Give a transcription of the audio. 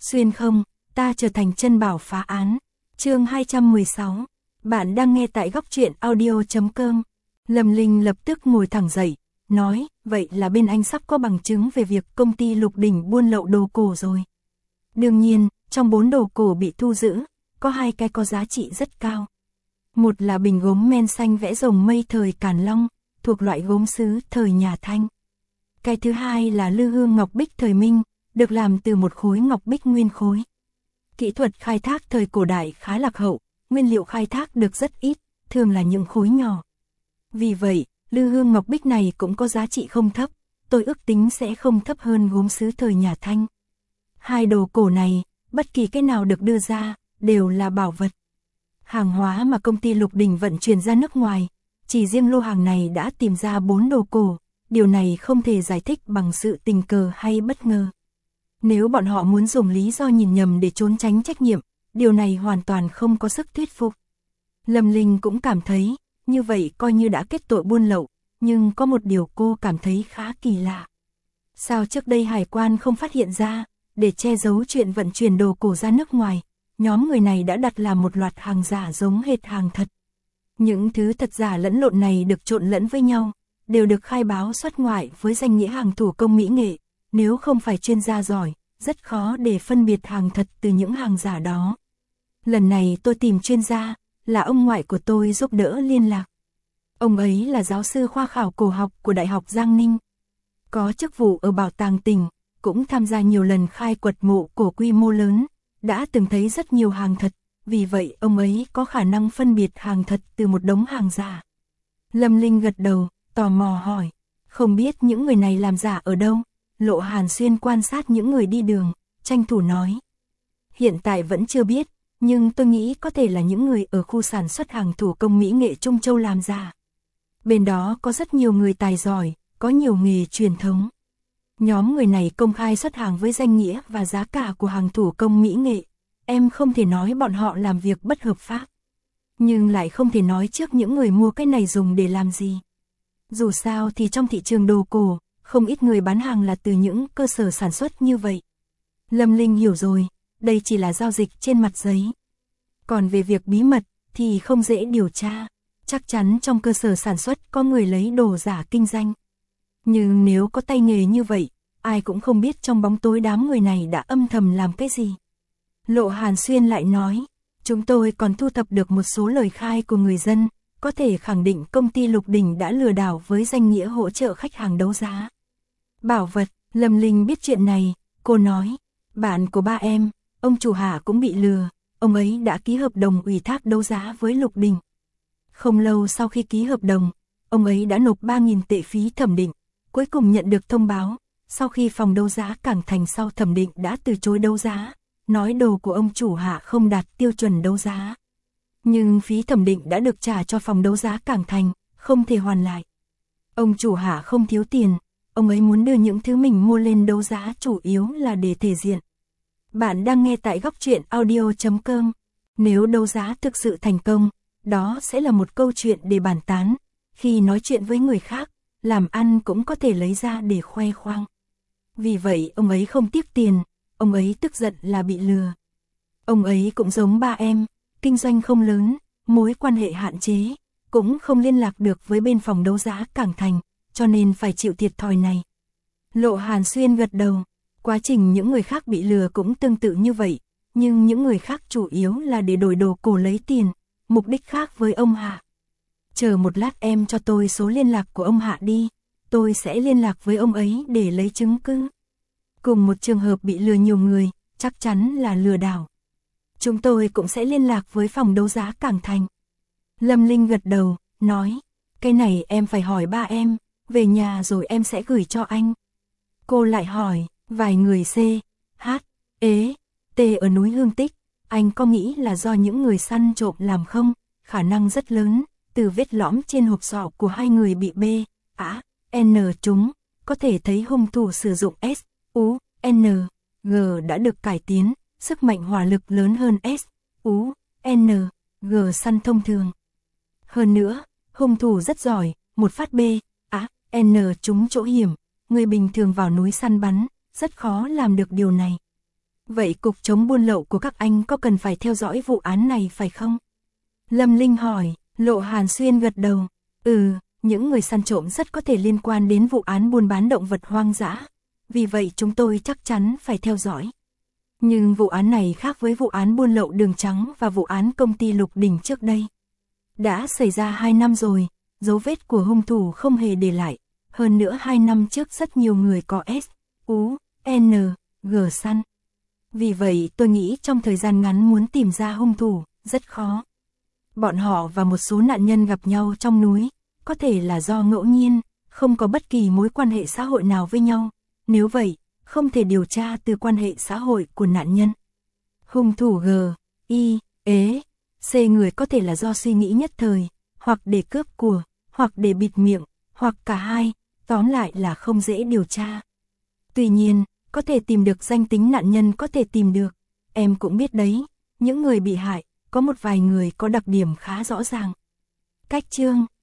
Xuyên không, ta trở thành chân bảo phá án. Chương 216. Bạn đang nghe tại góc truyện audio.com. Lâm Linh lập tức ngồi thẳng dậy, nói, vậy là bên anh sắp có bằng chứng về việc công ty Lục Đỉnh buôn lậu đồ cổ rồi. Đương nhiên, trong 4 đồ cổ bị thu giữ, có 2 cái có giá trị rất cao. Một là bình gốm men xanh vẽ rồng mây thời Càn Long, thuộc loại gốm sứ thời nhà Thanh. Cái thứ hai là lư hương ngọc bích thời Minh, được làm từ một khối ngọc bích nguyên khối. Kỹ thuật khai thác thời cổ đại khá lạc hậu, nguyên liệu khai thác được rất ít, thường là những khối nhỏ. Vì vậy, lư hương ngọc bích này cũng có giá trị không thấp, tôi ước tính sẽ không thấp hơn gốm sứ thời nhà Thanh. 2 đồ cổ này, bất kỳ cái nào được đưa ra, đều là bảo vật. Hàng hóa mà công ty Lục Đỉnh vận chuyển ra nước ngoài, chỉ riêng lô hàng này đã tìm ra 4 đồ cổ, điều này không thể giải thích bằng sự tình cờ hay bất ngờ. Nếu bọn họ muốn dùng lý do nhìn nhầm để trốn tránh trách nhiệm, điều này hoàn toàn không có sức thuyết phục. Lâm Linh cũng cảm thấy, như vậy coi như đã kết tội buôn lậu, nhưng có một điều cô cảm thấy khá kỳ lạ. Sao trước đây hải quan không phát hiện ra, để che giấu chuyện vận chuyển đồ cổ ra nước ngoài, nhóm người này đã đặt làm một loạt hàng giả giống hệt hàng thật. Những thứ thật giả lẫn lộn này được trộn lẫn với nhau, đều được khai báo xuất ngoại với danh nghĩa hàng thủ công mỹ nghệ, nếu không phải chuyên gia giỏi, rất khó để phân biệt hàng thật từ những hàng giả đó. Lần này tôi tìm chuyên gia, là ông ngoại của tôi giúp đỡ liên lạc. Ông ấy là giáo sư khoa khảo cổ học của Đại học Giang Ninh. Có chức vụ ở Bảo tàng tỉnh, cũng tham gia nhiều lần khai quật mộ cổ quy mô lớn, đã từng thấy rất nhiều hàng thật, vì vậy ông ấy có khả năng phân biệt hàng thật từ một đống hàng giả. Lâm Linh gật đầu, tò mò hỏi, không biết những người này làm giả ở đâu? Lộ Hàn Xuyên quan sát những người đi đường, tranh thủ nói. Hiện tại vẫn chưa biết, nhưng tôi nghĩ có thể là những người ở khu sản xuất hàng thủ công mỹ nghệ Trung Châu làm giả. Bên đó có rất nhiều người tài giỏi, có nhiều nghề truyền thống. Nhóm người này công khai xuất hàng với danh nghĩa và giá cả của hàng thủ công mỹ nghệ. Em không thể nói bọn họ làm việc bất hợp pháp, nhưng lại không thể nói trước những người mua cái này dùng để làm gì. Dù sao thì trong thị trường đồ cổ, không ít người bán hàng là từ những cơ sở sản xuất như vậy. Lâm Linh hiểu rồi, đây chỉ là giao dịch trên mặt giấy. Còn về việc bí mật thì không dễ điều tra, chắc chắn trong cơ sở sản xuất có người lấy đồ giả kinh doanh. Nhưng nếu có tay nghề như vậy, ai cũng không biết trong bóng tối đám người này đã âm thầm làm cái gì. Lộ Hàn Xuyên lại nói, chúng tôi còn thu thập được một số lời khai của người dân, có thể khẳng định công ty Lục Đỉnh đã lừa đảo với danh nghĩa hỗ trợ khách hàng đấu giá bảo vật. Lâm Linh biết chuyện này, cô nói, bạn của ba em, ông chủ Hạ cũng bị lừa, ông ấy đã ký hợp đồng ủy thác đấu giá với Lục Đỉnh. Không lâu sau khi ký hợp đồng, ông ấy đã nộp 3.000 tệ phí thẩm định, cuối cùng nhận được thông báo, sau khi phòng đấu giá Cảng Thành sau thẩm định đã từ chối đấu giá, nói đồ của ông chủ Hạ không đạt tiêu chuẩn đấu giá. Nhưng phí thẩm định đã được trả cho phòng đấu giá Cảng Thành, không thể hoàn lại. Ông chủ Hạ không thiếu tiền, ông ấy muốn đưa những thứ mình mua lên đấu giá chủ yếu là để thể diện. Bạn đang nghe tại góc truyện audio.com. Nếu đấu giá thực sự thành công, đó sẽ là một câu chuyện để bàn tán. Khi nói chuyện với người khác, làm ăn cũng có thể lấy ra để khoe khoang. Vì vậy ông ấy không tiếc tiền, ông ấy tức giận là bị lừa. Ông ấy cũng giống ba em, kinh doanh không lớn, mối quan hệ hạn chế, cũng không liên lạc được với bên phòng đấu giá Cảng Thành, cho nên phải chịu thiệt thòi này. Lộ Hàn Xuyên gật đầu, quá trình những người khác bị lừa cũng tương tự như vậy, nhưng những người khác chủ yếu là để đổi đồ cổ lấy tiền, mục đích khác với ông Hạ. Chờ một lát em cho tôi số liên lạc của ông Hạ đi, tôi sẽ liên lạc với ông ấy để lấy chứng cứ. Cùng một trường hợp bị lừa nhiều người, chắc chắn là lừa đảo. Chúng tôi cũng sẽ liên lạc với phòng đấu giá Cảng Thành. Lâm Linh gật đầu, nói, cái này em phải hỏi ba em, về nhà rồi em sẽ gửi cho anh. Cô lại hỏi, vài người C, H, E, T ở núi Hương Tích, anh có nghĩ là do những người săn trộm làm không? Khả năng rất lớn, từ vết lõm trên hộp sọ của 2 người bị B, A, N chúng, có thể thấy hung thủ sử dụng S, U, N, G đã được cải tiến, sức mạnh hỏa lực lớn hơn S, U, N, G săn thông thường. Hơn nữa, hung thủ rất giỏi, một phát B, A, N trúng chỗ hiểm, người bình thường vào núi săn bắn, rất khó làm được điều này. Vậy cục chống buôn lậu của các anh có cần phải theo dõi vụ án này phải không? Lâm Linh hỏi. Lộ Hàn Xuyên gật đầu. Những người săn trộm rất có thể liên quan đến vụ án buôn bán động vật hoang dã. Vì vậy chúng tôi chắc chắn phải theo dõi. Nhưng vụ án này khác với vụ án buôn lậu đường trắng và vụ án công ty Lục Đình trước đây. Đã xảy ra 2 năm rồi, dấu vết của hung thủ không hề để lại. Hơn nữa 2 năm trước rất nhiều người có S, U, N, G săn. Vì vậy tôi nghĩ trong thời gian ngắn muốn tìm ra hung thủ, rất khó. Bọn họ và một số nạn nhân gặp nhau trong núi, có thể là do ngẫu nhiên, không có bất kỳ mối quan hệ xã hội nào với nhau. Nếu vậy, không thể điều tra từ quan hệ xã hội của nạn nhân. Hung thủ G, I, ế, C người có thể là do suy nghĩ nhất thời, hoặc để cướp của, hoặc để bịt miệng, hoặc cả hai, tóm lại là không dễ điều tra. Tuy nhiên, có thể tìm được danh tính nạn nhân có thể tìm được. Em cũng biết đấy, những người bị hại, có một vài người có đặc điểm khá rõ ràng. Cách chương